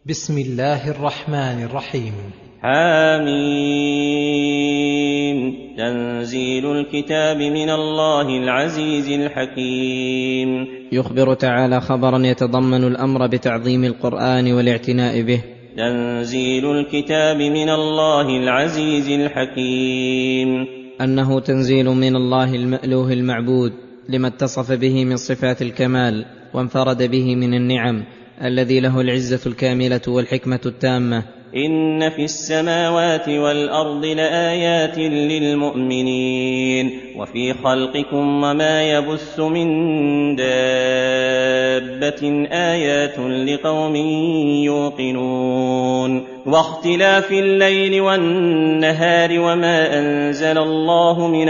بسم الله الرحمن الرحيم. حميم. تنزيل الكتاب من الله العزيز الحكيم. يخبر تعالى خبرا يتضمن الأمر بتعظيم القرآن والاعتناء به. تنزيل الكتاب من الله العزيز الحكيم، أنه تنزيل من الله المألوه المعبود لما اتصف به من صفات الكمال وانفرد به من النعم، الذي له العزة الكاملة والحكمة التامة. إن في السماوات والأرض لآيات للمؤمنين وفي خلقكم وما يبث من دابة آيات لقوم يوقنون. واختلاف الليل والنهار وما أنزل الله من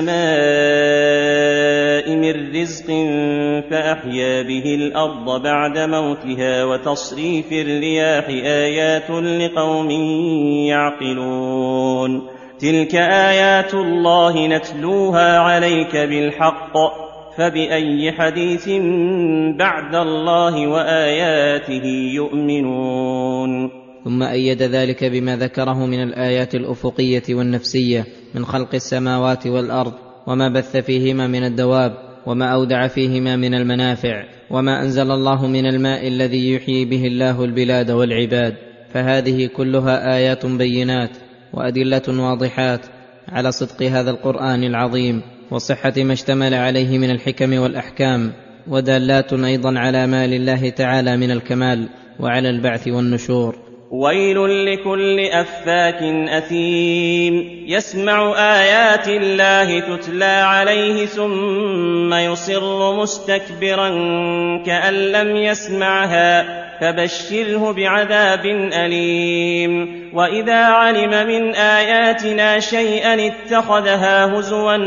السماء من رزق فأحيا به الأرض بعد موتها وتصريف الرياح آيات لقوم يعقلون. تلك آيات الله نتلوها عليك بالحق، فبأي حديث بعد الله وآياته يؤمنون. ثم أيد ذلك بما ذكره من الآيات الأفقية والنفسية من خلق السماوات والأرض وما بث فيهما من الدواب وما أودع فيهما من المنافع وما أنزل الله من الماء الذي يحيي به الله البلاد والعباد، فهذه كلها آيات بينات وأدلة واضحات على صدق هذا القرآن العظيم وصحة ما اشتمل عليه من الحكم والأحكام، ودالات أيضا على ما لله تعالى من الكمال وعلى البعث والنشور. ويل لكل أفاك أثيم يسمع آيات الله تتلى عليه ثم يصر مستكبرا كأن لم يسمعها، فبشره بعذاب أليم. وإذا علم من آياتنا شيئا اتخذها هزوا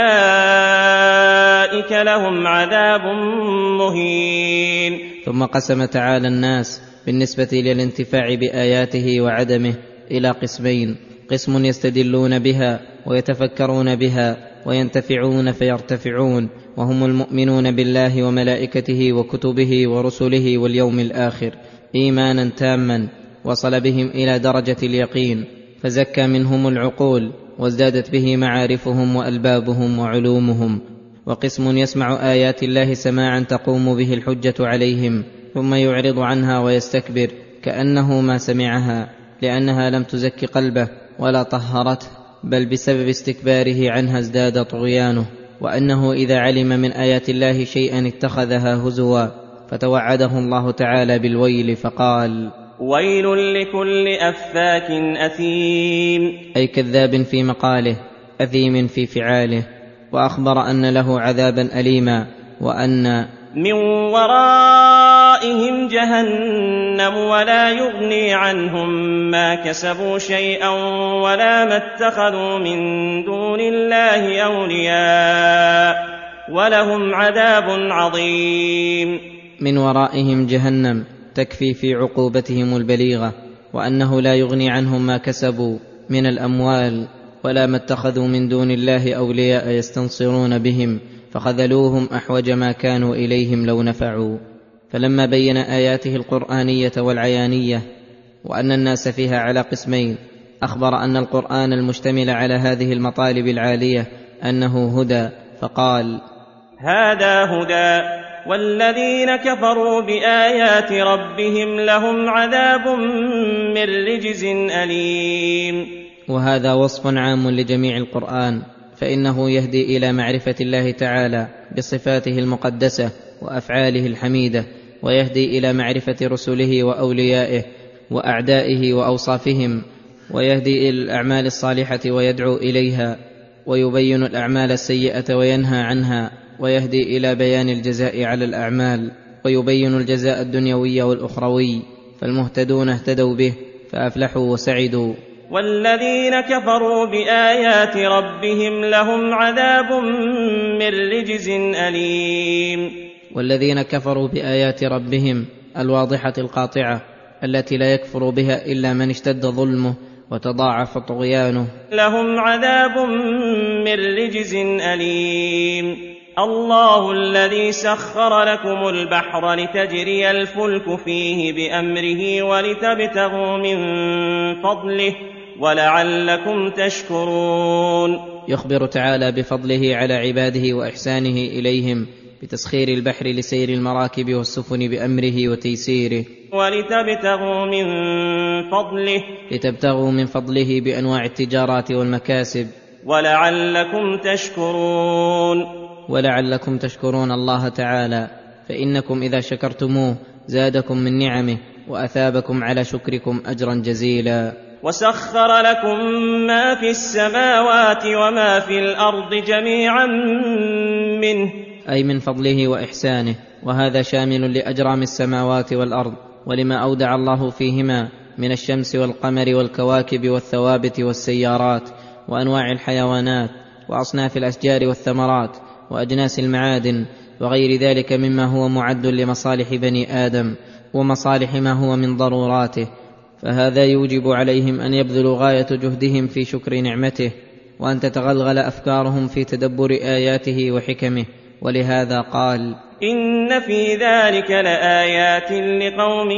أولئك لهم عذاب مهين. ثم قسم تعالى الناس بالنسبة للانتفاع بآياته وعدمه إلى قسمين: قسم يستدلون بها ويتفكرون بها وينتفعون فيرتفعون، وهم المؤمنون بالله وملائكته وكتبه ورسله واليوم الآخر إيمانا تاما وصل بهم إلى درجة اليقين، فزكى منهم العقول وازدادت به معارفهم وألبابهم وعلومهم. وقسم يسمع آيات الله سماعا تقوم به الحجة عليهم ثم يعرض عنها ويستكبر كأنه ما سمعها، لأنها لم تزك قلبه ولا طهرته، بل بسبب استكباره عنها ازداد طغيانه. وأنه إذا علم من آيات الله شيئا اتخذها هزوا، فتوعده الله تعالى بالويل فقال: ويل لكل أفاك أثيم، أي كذاب في مقاله أثيم في فعاله. وأخبر أن له عذابا أليما، وأن من ورائهم جهنم ولا يغني عنهم ما كسبوا شيئا ولا ما اتخذوا من دون الله أولياء ولهم عذاب عظيم. من ورائهم جهنم تكفي في عقوبتهم البليغة، وأنه لا يغني عنهم ما كسبوا من الأموال ولا ما اتخذوا من دون الله أولياء يستنصرون بهم، فخذلوهم أحوج ما كانوا إليهم لو نفعوا. فلما بين آياته القرآنية والعيانية وأن الناس فيها على قسمين، أخبر أن القرآن المشتمل على هذه المطالب العالية أنه هدى، فقال: هذا هدى، والذين كفروا بآيات ربهم لهم عذاب من رجز أليم. وهذا وصف عام لجميع القرآن، فإنه يهدي إلى معرفة الله تعالى بصفاته المقدسة وأفعاله الحميدة، ويهدي إلى معرفة رسله وأوليائه وأعدائه وأوصافهم، ويهدي إلى الأعمال الصالحة ويدعو إليها، ويبين الأعمال السيئة وينهى عنها، ويهدي إلى بيان الجزاء على الأعمال، ويبين الجزاء الدنيوي والأخروي، فالمهتدون اهتدوا به فأفلحوا وسعدوا. والذين كفروا بآيات ربهم لهم عذاب من رجز أليم. والذين كفروا بآيات ربهم الواضحة القاطعة التي لا يكفر بها إلا من اشتد ظلمه وتضاعف طغيانه، لهم عذاب من رجز أليم. الله الذي سخر لكم البحر لتجري الفلك فيه بأمره ولتبتغوا من فضله ولعلكم تشكرون. يخبر تعالى بفضله على عباده وإحسانه إليهم بتسخير البحر لسير المراكب والسفن بأمره وتيسيره، ولتبتغوا من فضله، لتبتغوا من فضله بأنواع التجارات والمكاسب، ولعلكم تشكرون، ولعلكم تشكرون الله تعالى، فإنكم إذا شكرتموه زادكم من نعمه وأثابكم على شكركم أجرا جزيلا. وسخر لكم ما في السماوات وما في الأرض جميعا منه، أي من فضله وإحسانه، وهذا شامل لأجرام السماوات والأرض ولما أودع الله فيهما من الشمس والقمر والكواكب والثوابت والسيارات وأنواع الحيوانات وأصناف الأشجار والثمرات وأجناس المعادن وغير ذلك مما هو معد لمصالح بني آدم ومصالح ما هو من ضروراته، فهذا يوجب عليهم أن يبذلوا غاية جهدهم في شكر نعمته، وأن تتغلغل أفكارهم في تدبر آياته وحكمه. ولهذا قال: إن في ذلك لآيات لقوم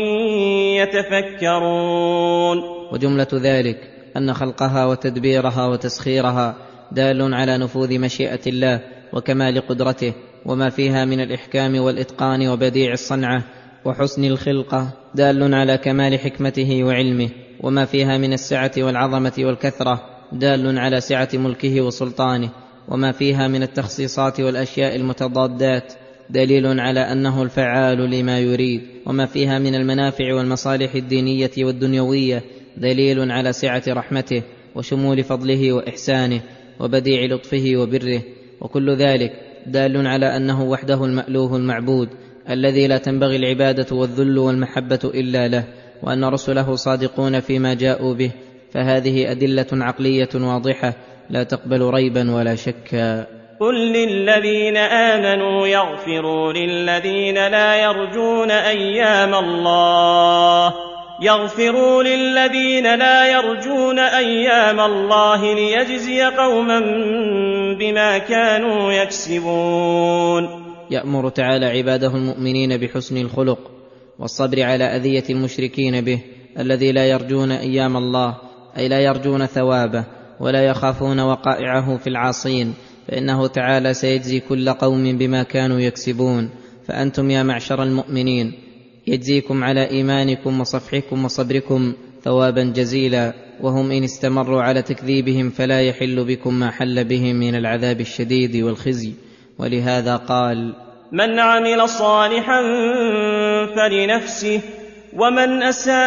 يتفكرون. وجملة ذلك أن خلقها وتدبيرها وتسخيرها دال على نفوذ مشيئة الله وكمال قدرته، وما فيها من الإحكام والإتقان وبديع الصنعة وحسن الخلقة دال على كمال حكمته وعلمه، وما فيها من السعة والعظمة والكثرة دال على سعة ملكه وسلطانه، وما فيها من التخصيصات والأشياء المتضادات دليل على أنه الفعال لما يريد، وما فيها من المنافع والمصالح الدينية والدنيوية دليل على سعة رحمته وشمول فضله وإحسانه وبديع لطفه وبره، وكل ذلك دال على أنه وحده المألوه المعبود الذي لا تنبغي العبادة والذل والمحبة إلا له، وأن رسله صادقون فيما جاءوا به، فهذه أدلة عقلية واضحة لا تقبل ريبا ولا شكا. قل للذين آمنوا يغفروا للذين لا يرجون أيام الله، يغفروا للذين لا يرجون أيام الله ليجزي قوما بما كانوا يكسبون. يأمر تعالى عباده المؤمنين بحسن الخلق والصبر على أذية المشركين به الذي لا يرجون أيام الله، أي لا يرجون ثوابه ولا يخافون وقائعه في العاصين، فإنه تعالى سيجزي كل قوم بما كانوا يكسبون. فأنتم يا معشر المؤمنين يجزيكم على إيمانكم وصفحكم وصبركم ثوابا جزيلا، وهم إن استمروا على تكذيبهم فلا يحل بكم ما حل بهم من العذاب الشديد والخزي. ولهذا قال: من عمل صالحا فلنفسه ومن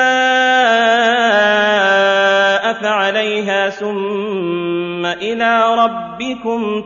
أساء فعليها ثم إلى ربكم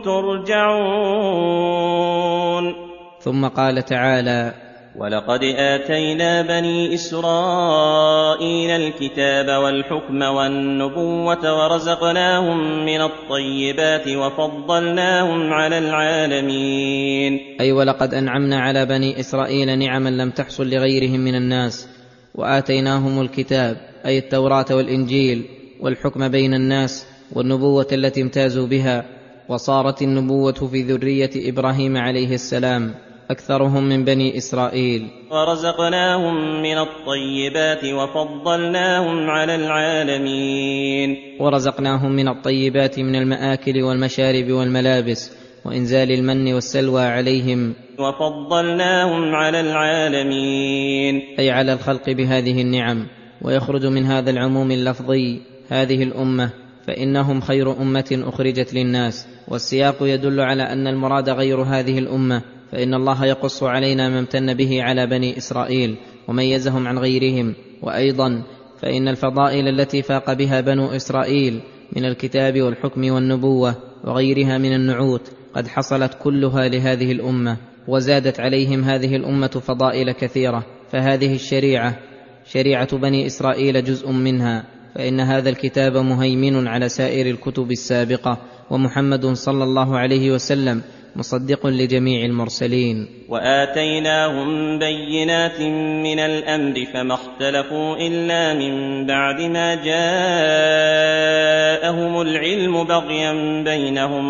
ترجعون. ثم قال تعالى: ولقد آتينا بني إسرائيل الكتاب والحكم والنبوة ورزقناهم من الطيبات وفضلناهم على العالمين. أي ولقد أنعمنا على بني إسرائيل نعما لم تحصل لغيرهم من الناس، وآتيناهم الكتاب أي التوراة والإنجيل والحكم بين الناس والنبوة التي امتازوا بها، وصارت النبوة في ذرية إبراهيم عليه السلام أكثرهم من بني إسرائيل. ورزقناهم من الطيبات وفضلناهم على العالمين. ورزقناهم من الطيبات من المآكل والمشارب والملابس وإنزال المن والسلوى عليهم، وفضلناهم على العالمين، أي على الخلق بهذه النعم. ويخرج من هذا العموم اللفظي هذه الأمة، فإنهم خير أمة أخرجت للناس، والسياق يدل على أن المراد غير هذه الأمة، فإن الله يقص علينا ما امتن به على بني إسرائيل وميزهم عن غيرهم. وأيضا فإن الفضائل التي فاق بها بنو إسرائيل من الكتاب والحكم والنبوة وغيرها من النعوت قد حصلت كلها لهذه الأمة، وزادت عليهم هذه الأمة فضائل كثيرة، فهذه الشريعة شريعة بني إسرائيل جزء منها، فإن هذا الكتاب مهيمن على سائر الكتب السابقة، ومحمد صلى الله عليه وسلم مصدق لجميع المرسلين. وآتيناهم بينات من الأمر فما اختلفوا إلا من بعد ما جاءهم العلم بغيا بينهم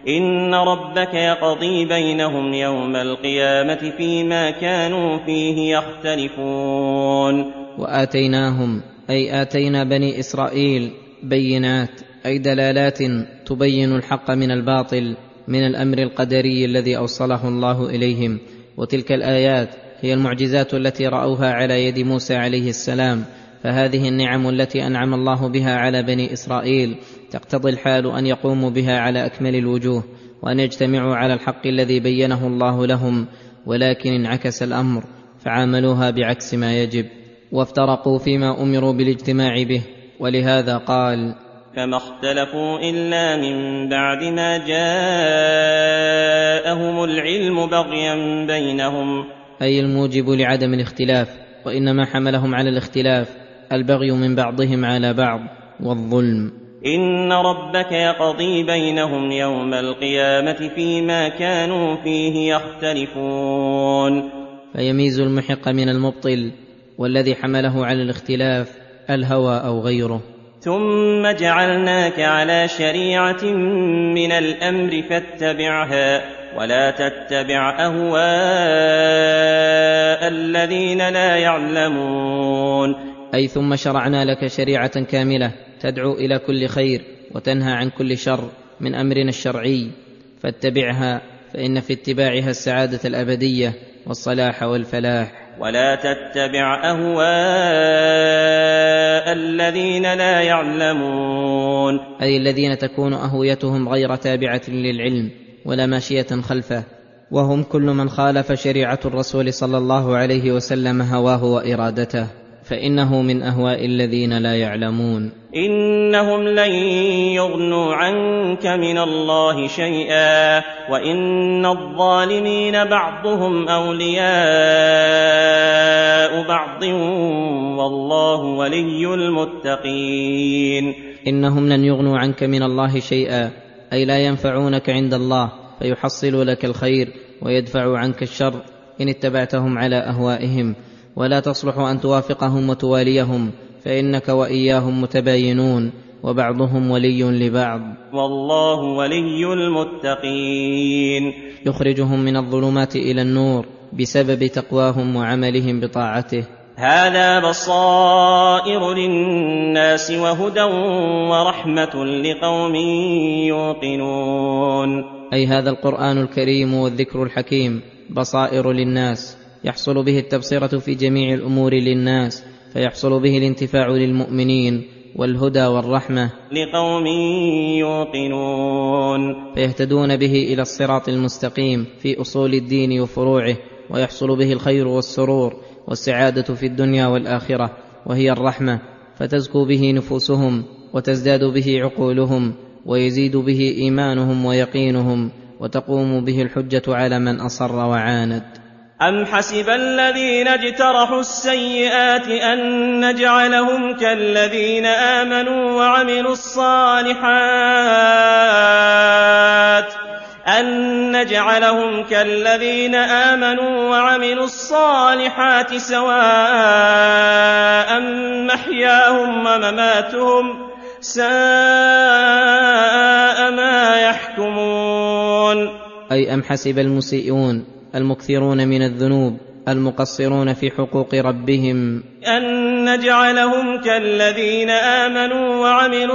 إن ربك يقضي بينهم يوم القيامة فيما كانوا فيه يختلفون. وآتيناهم أي آتينا بني إسرائيل بينات أي دلالات تبين الحق من الباطل من الأمر القدري الذي أوصله الله إليهم. وتلك الآيات هي المعجزات التي رأوها على يد موسى عليه السلام. فهذه النعم التي أنعم الله بها على بني إسرائيل تقتضي الحال أن يقوموا بها على أكمل الوجوه وأن يجتمعوا على الحق الذي بينه الله لهم، ولكن انعكس الأمر فعاملوها بعكس ما يجب وافترقوا فيما أمروا بالاجتماع به. ولهذا قال: فما اختلفوا إلا من بعد ما جاءهم العلم بغيا بينهم، أي الموجب لعدم الاختلاف، وإنما حملهم على الاختلاف البغي من بعضهم على بعض والظلم. إن ربك يقضي بينهم يوم القيامة فيما كانوا فيه يختلفون. فيميز المحق من المبطل، والذي حمله على الاختلاف الهوى أو غيره. ثم جعلناك على شريعة من الأمر فاتبعها ولا تتبع أهواء الذين لا يعلمون، أي ثم شرعنا لك شريعة كاملة تدعو إلى كل خير وتنهى عن كل شر من أمرنا الشرعي، فاتبعها فإن في اتباعها السعادة الأبدية والصلاح والفلاح. ولا تتبع أهواء الذين لا يعلمون، أي الذين تكون أهويتهم غير تابعة للعلم ولا ماشية خلفه، وهم كل من خالف شريعة الرسول صلى الله عليه وسلم هواه وإرادته، فإنه من أهواء الذين لا يعلمون. إنهم لن يغنوا عنك من الله شيئا وإن الظالمين بعضهم أولياء بعض والله ولي المتقين. إنهم لن يغنوا عنك من الله شيئا، أي لا ينفعونك عند الله فيحصل لك الخير ويدفع عنك الشر إن اتبعتهم على أهوائهم، ولا تصلح أن توافقهم وتواليهم، فإنك وإياهم متباينون وبعضهم ولي لبعض، والله ولي المتقين. يخرجهم من الظلمات إلى النور بسبب تقواهم وعملهم بطاعته. هذا بصائر للناس وهدى ورحمة لقوم يوقنون، أي هذا القرآن الكريم والذكر الحكيم بصائر للناس يحصل به التبصرة في جميع الأمور للناس، فيحصل به الانتفاع للمؤمنين والهدى والرحمة لقوم يوقنون، فيهتدون به إلى الصراط المستقيم في أصول الدين وفروعه، ويحصل به الخير والسرور والسعادة في الدنيا والآخرة، وهي الرحمة، فتزكو به نفوسهم وتزداد به عقولهم ويزيد به إيمانهم ويقينهم، وتقوم به الحجة على من أصر وعاند. أم حسب الذين اجترحوا السيئات أن نجعلهم كالذين آمنوا وعملوا الصالحات سواء محياهم ومماتهم ساء ما يحكمون. أي أم حسب المسيئون المكثرون من الذنوب المقصرون في حقوق ربهم أن نجعلهم كالذين آمنوا وعملوا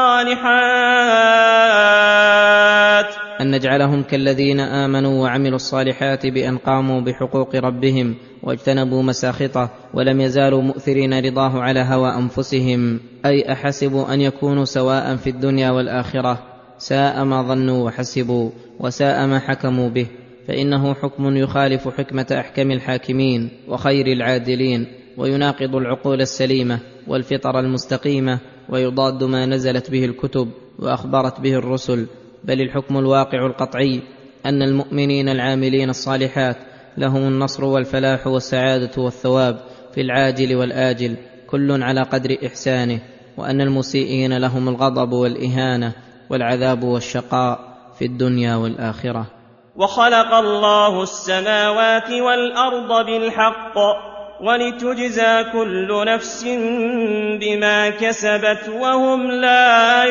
الصالحات بأن قاموا بحقوق ربهم واجتنبوا مساخطه ولم يزالوا مؤثرين رضاه على هوى أنفسهم. أي أحسبوا أن يكونوا سواء في الدنيا والآخرة، ساء ما ظنوا وحسبوا وساء ما حكموا به، فإنه حكم يخالف حكمة أحكم الحاكمين وخير العادلين، ويناقض العقول السليمة والفطر المستقيمة، ويضاد ما نزلت به الكتب وأخبرت به الرسل. بل الحكم الواقع القطعي أن المؤمنين العاملين الصالحات لهم النصر والفلاح والسعادة والثواب في العاجل والآجل كل على قدر إحسانه، وأن المسيئين لهم الغضب والإهانة والعذاب والشقاء في الدنيا والآخرة. وخلق الله السماوات والأرض بالحق ولتجزى كل نفس بما كسبت وهم لا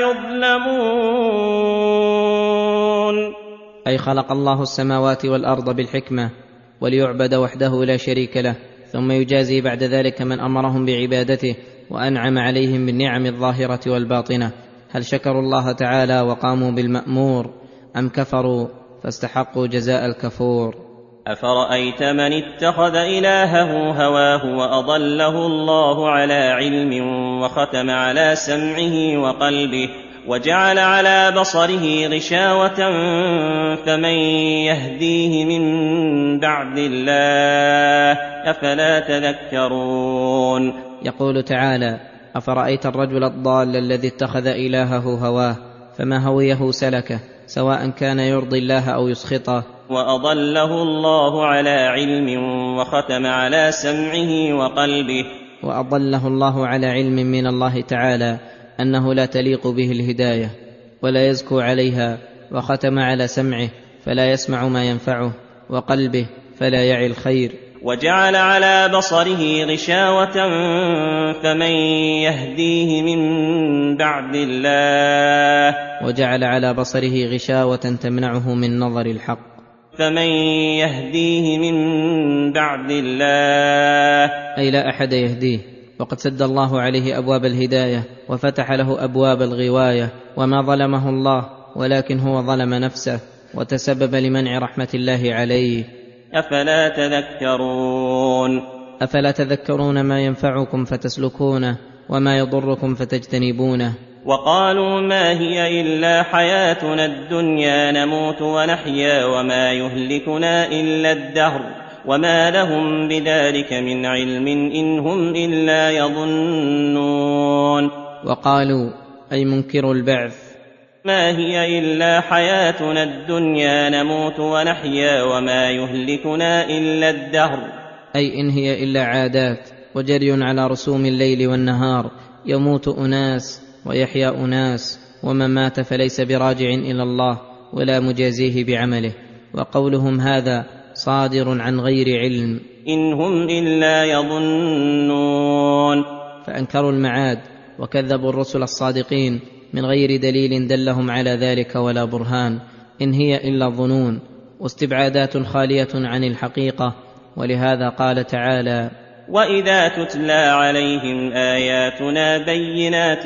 يظلمون. أي خلق الله السماوات والأرض بالحكمة وليعبد وحده لا شريك له، ثم يجازي بعد ذلك من أمرهم بعبادته وأنعم عليهم بالنعم الظاهرة والباطنة. هل شكروا الله تعالى وقاموا بالمأمور أم كفروا فاستحقوا جزاء الكفور؟ أفرأيت من اتخذ إلهه هواه وأضله الله على علم وختم على سمعه وقلبه وجعل على بصره غشاوة فمن يهديه من بعد الله أفلا تذكرون. يقول تعالى: أفرأيت الرجل الضال الذي اتخذ إلهه هواه فما هويه سلكه، سواء كان يرضي الله أو يسخطه. وأضله الله على علم وختم على سمعه وقلبه. وأضله الله على علم من الله تعالى أنه لا تليق به الهداية ولا يزكو عليها، وختم على سمعه فلا يسمع ما ينفعه، وقلبه فلا يعي الخير. وجعل على بصره غشاوة فمن يهديه من بعد الله. وجعل على بصره غشاوة تمنعه من نظر الحق. فمن يهديه من بعد الله، أي لا أحد يهديه، وقد سد الله عليه أبواب الهداية وفتح له أبواب الغواية. وما ظلمه الله ولكن هو ظلم نفسه وتسبب لمنع رحمة الله عليه. أفلا تذكرون. أفلا تذكرون ما ينفعكم فتسلكونه وما يضركم فتجتنبونه. وقالوا ما هي إلا حياتنا الدنيا نموت ونحيا وما يهلكنا إلا الدهر وما لهم بذلك من علم إن هم إلا يظنون. وقالوا أي منكر البعث ما هي إلا حياتنا الدنيا نموت ونحيا وما يهلكنا إلا الدهر، أي إن هي إلا عادات وجري على رسوم الليل والنهار، يموت أناس ويحيا أناس، ومن مات فليس براجع إلى الله ولا مجازيه بعمله. وقولهم هذا صادر عن غير علم، إن هم إلا يظنون. فأنكروا المعاد وكذبوا الرسل الصادقين من غير دليل دلهم على ذلك ولا برهان، إن هي إلا ظنون واستبعادات خالية عن الحقيقة. ولهذا قال تعالى: وإذا تتلى عليهم آياتنا بينات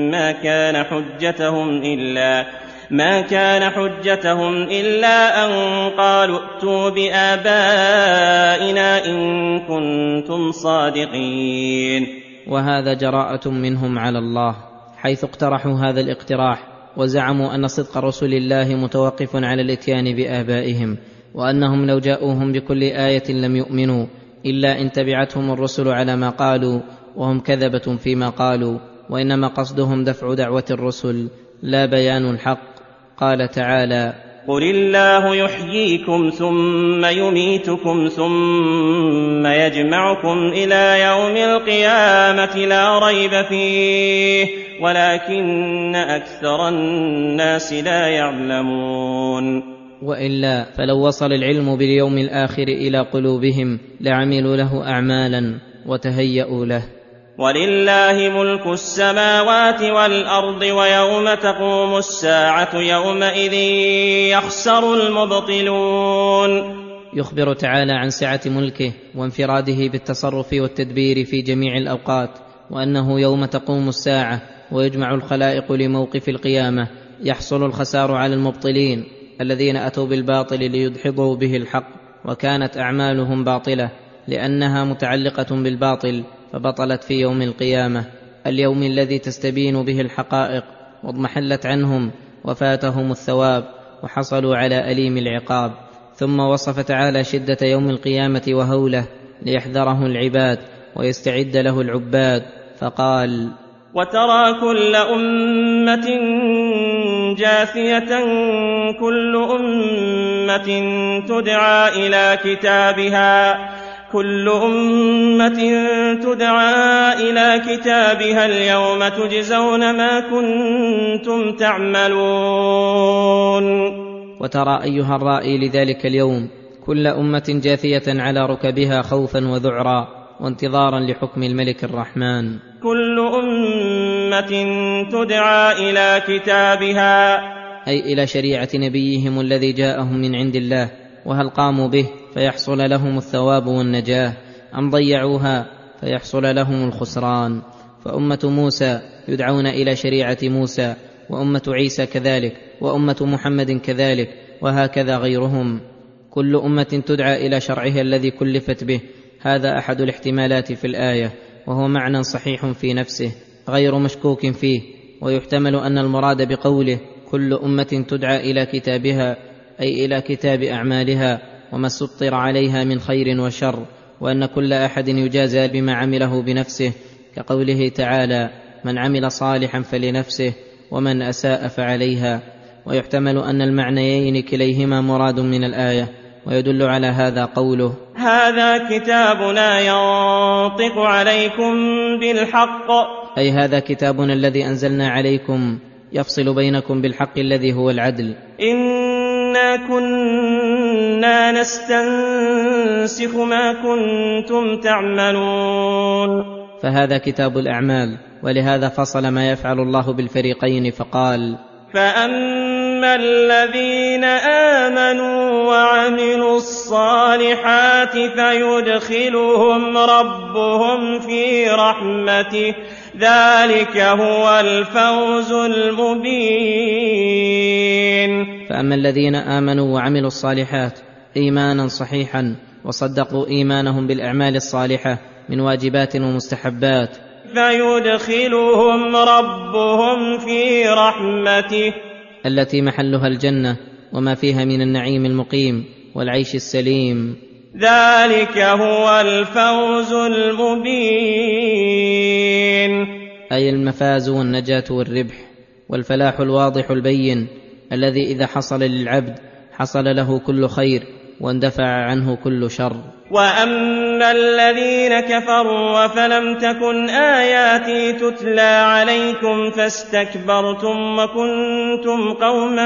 ما كان حجتهم إلا أن قالوا ائتوا بآبائنا إن كنتم صادقين. وهذا جراءة منهم على الله، حيث اقترحوا هذا الاقتراح وزعموا أن صدق رسل الله متوقف على الإتيان بآبائهم، وأنهم لو جاءوهم بكل آية لم يؤمنوا إلا إن تبعتهم الرسل على ما قالوا، وهم كذبة فيما قالوا، وإنما قصدهم دفع دعوة الرسل لا بيان الحق. قال تعالى: قل الله يحييكم ثم يميتكم ثم يجمعكم إلى يوم القيامة لا ريب فيه ولكن أكثر الناس لا يعلمون. وإلا فلو وصل العلم باليوم الآخر إلى قلوبهم لعملوا له أعمالا وتهيأوا له. ولله ملك السماوات والأرض ويوم تقوم الساعة يومئذ يخسر المبطلون. يخبر تعالى عن سعة ملكه وانفراده بالتصرف والتدبير في جميع الأوقات، وأنه يوم تقوم الساعة ويجمع الخلائق لموقف القيامة يحصل الخسار على المبطلين الذين أتوا بالباطل ليدحضوا به الحق، وكانت أعمالهم باطلة لأنها متعلقة بالباطل فبطلت في يوم القيامة، اليوم الذي تستبين به الحقائق واضمحلت عنهم وفاتهم الثواب وحصلوا على أليم العقاب. ثم وصف تعالى شدة يوم القيامة وهوله ليحذره العباد ويستعد له العباد، فقال: وترى كل أمة جاثية كل أمة تدعى إلى كتابها اليوم تجزون ما كنتم تعملون. وترى أيها الرائي لذلك اليوم كل أمة جاثية على ركبها خوفا وذعرا وانتظارا لحكم الملك الرحمن. كل أمة تدعى إلى كتابها، أي إلى شريعة نبيهم الذي جاءهم من عند الله، وهل قاموا به فيحصل لهم الثواب والنجاة، أم ضيعوها فيحصل لهم الخسران. فأمة موسى يدعون إلى شريعة موسى، وأمة عيسى كذلك، وأمة محمد كذلك، وهكذا غيرهم. كل أمة تدعى إلى شرعها الذي كلفت به. هذا أحد الاحتمالات في الآية، وهو معنى صحيح في نفسه غير مشكوك فيه. ويحتمل أن المراد بقوله كل أمة تدعى إلى كتابها أي إلى كتاب أعمالها وما سطر عليها من خير وشر، وأن كل أحد يجازى بما عمله بنفسه، كقوله تعالى من عمل صالحا فلنفسه ومن أساء فعليها. ويحتمل أن المعنيين كليهما مراد من الآية، ويدل على هذا قوله هذا كتابنا ينطق عليكم بالحق، أي هذا كتابنا الذي أنزلنا عليكم يفصل بينكم بالحق الذي هو العدل. إنا كنا نستنسخ ما كنتم تعملون، فهذا كتاب الأعمال، ولهذا فصل ما يفعل الله بالفريقين فقال فأما الذين آمنوا وعملوا الصالحات فيدخلهم ربهم في رحمته، ذلك هو الفوز المبين. فأما الذين آمنوا وعملوا الصالحات إيمانا صحيحا وصدقوا إيمانهم بالأعمال الصالحة من واجبات ومستحبات، فيدخلهم ربهم في رحمته التي محلها الجنة وما فيها من النعيم المقيم والعيش السليم، ذلك هو الفوز المبين، أي المفاز والنجاة والربح والفلاح الواضح البين، الذي إذا حصل للعبد حصل له كل خير واندفع عنه كل شر. وأما الذين كفروا فلم تكن آياتي تتلى عليكم فاستكبرتم وكنتم قوما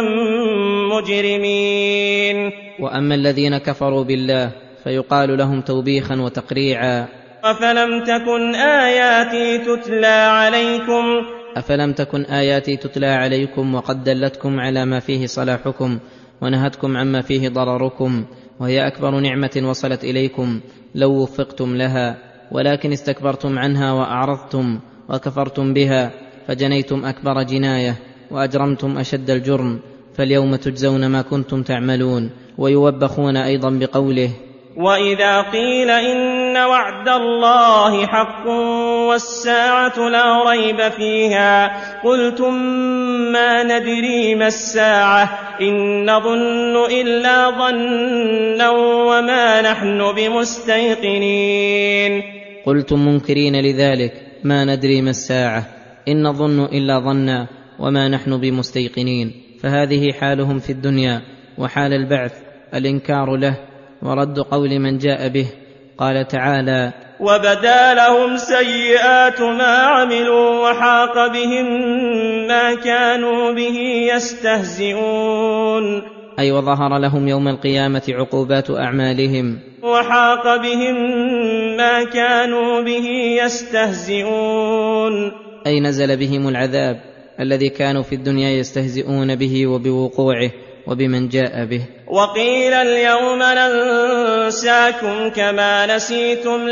مجرمين. وأما الذين كفروا بالله فيقال لهم توبيخا وتقريعا أفلم تكن آياتي تتلى عليكم، أفلم تكن آياتي تتلى عليكم وقد دلتكم على ما فيه صلاحكم ونهتكم عما فيه ضرركم، وهي أكبر نعمة وصلت إليكم لو وفقتم لها، ولكن استكبرتم عنها وأعرضتم وكفرتم بها فجنيتم أكبر جناية وأجرمتم أشد الجرم، فاليوم تجزون ما كنتم تعملون. ويوبخون أيضا بقوله وإذا قيل إن وعد الله حق والساعة لا ريب فيها قلتم ما ندري ما الساعة إن نظن إلا ظنا وما نحن بمستيقنين. قلتم منكرين لذلك ما ندري ما الساعة إن نظن إلا ظنا وما نحن بمستيقنين. فهذه حالهم في الدنيا، وحال البعث الإنكار له ورد قول من جاء به. قال تعالى وبدا لهم سيئات ما عملوا وحاق بهم ما كانوا به يستهزئون، أي وظهر لهم يوم القيامة عقوبات أعمالهم، وحاق بهم ما كانوا به يستهزئون، أي نزل بهم العذاب الذي كانوا في الدنيا يستهزئون به وبوقوعه وبمن جاء به. وقيل اليوم ننساكم كما نسيتم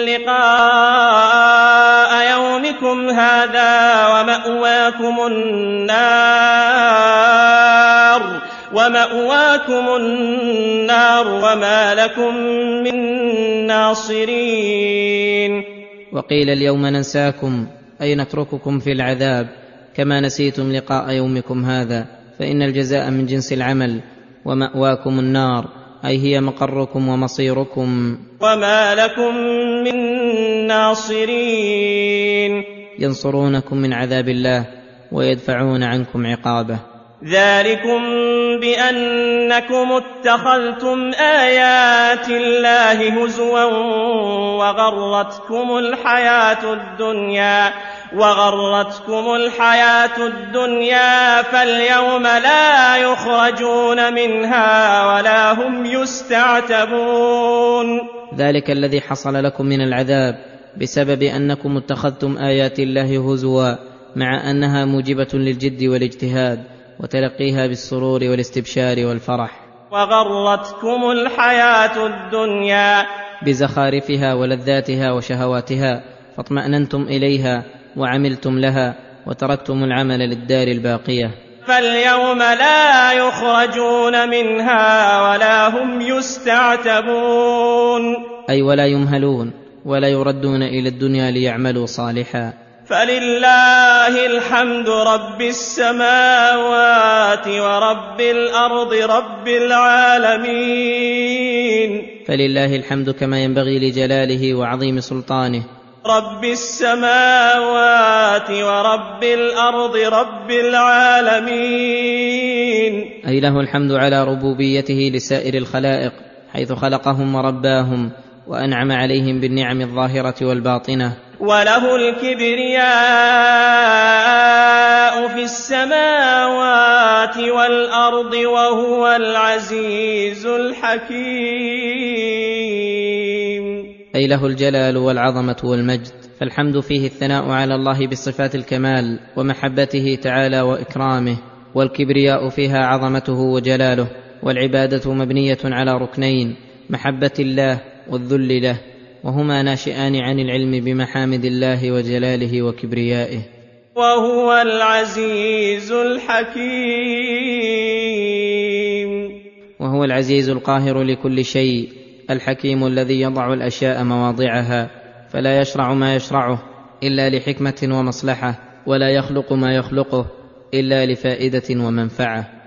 لقاء يومكم هذا ومأواكم النار وما لكم من ناصرين. وقيل اليوم ننساكم أي نترككم في العذاب كما نسيتم لقاء يومكم هذا، فإن الجزاء من جنس العمل، ومأواكم النار أي هي مقركم ومصيركم. وما لكم من ناصرين ينصرونكم من عذاب الله ويدفعون عنكم عقابه. ذلكم بأنكم اتخذتم آيات الله هزوا وغرتكم الحياة الدنيا فاليوم لا يخرجون منها ولا هم يستعتبون. ذلك الذي حصل لكم من العذاب بسبب أنكم اتخذتم آيات الله هزوا، مع أنها موجبة للجد والاجتهاد وتلقيها بالسرور والاستبشار والفرح. وغرتكم الحياة الدنيا بزخارفها ولذاتها وشهواتها، فاطمأننتم إليها وعملتم لها، وتركتم العمل للدار الباقية. فاليوم لا يخرجون منها ولا هم يستعتبون، أي ولا يمهلون ولا يردون إلى الدنيا ليعملوا صالحا. فلله الحمد رب السماوات ورب الأرض رب العالمين. فلله الحمد كما ينبغي لجلاله وعظيم سلطانه، رب السماوات ورب الأرض رب العالمين، أي له الحمد على ربوبيته لسائر الخلائق، حيث خلقهم ورباهم وأنعم عليهم بالنعم الظاهرة والباطنة. وله الكبرياء في السماوات والأرض وهو العزيز الحكيم، أي له الجلال والعظمة والمجد. فالحمد فيه الثناء على الله بصفات الكمال ومحبته تعالى وإكرامه، والكبرياء فيها عظمته وجلاله. والعبادة مبنية على ركنين: محبة الله والذل له، وهما ناشئان عن العلم بمحامد الله وجلاله وكبريائه. وهو العزيز الحكيم، وهو العزيز القاهر لكل شيء، الحكيم الذي يضع الأشياء مواضعها، فلا يشرع ما يشرعه إلا لحكمة ومصلحة، ولا يخلق ما يخلقه إلا لفائدة ومنفعة.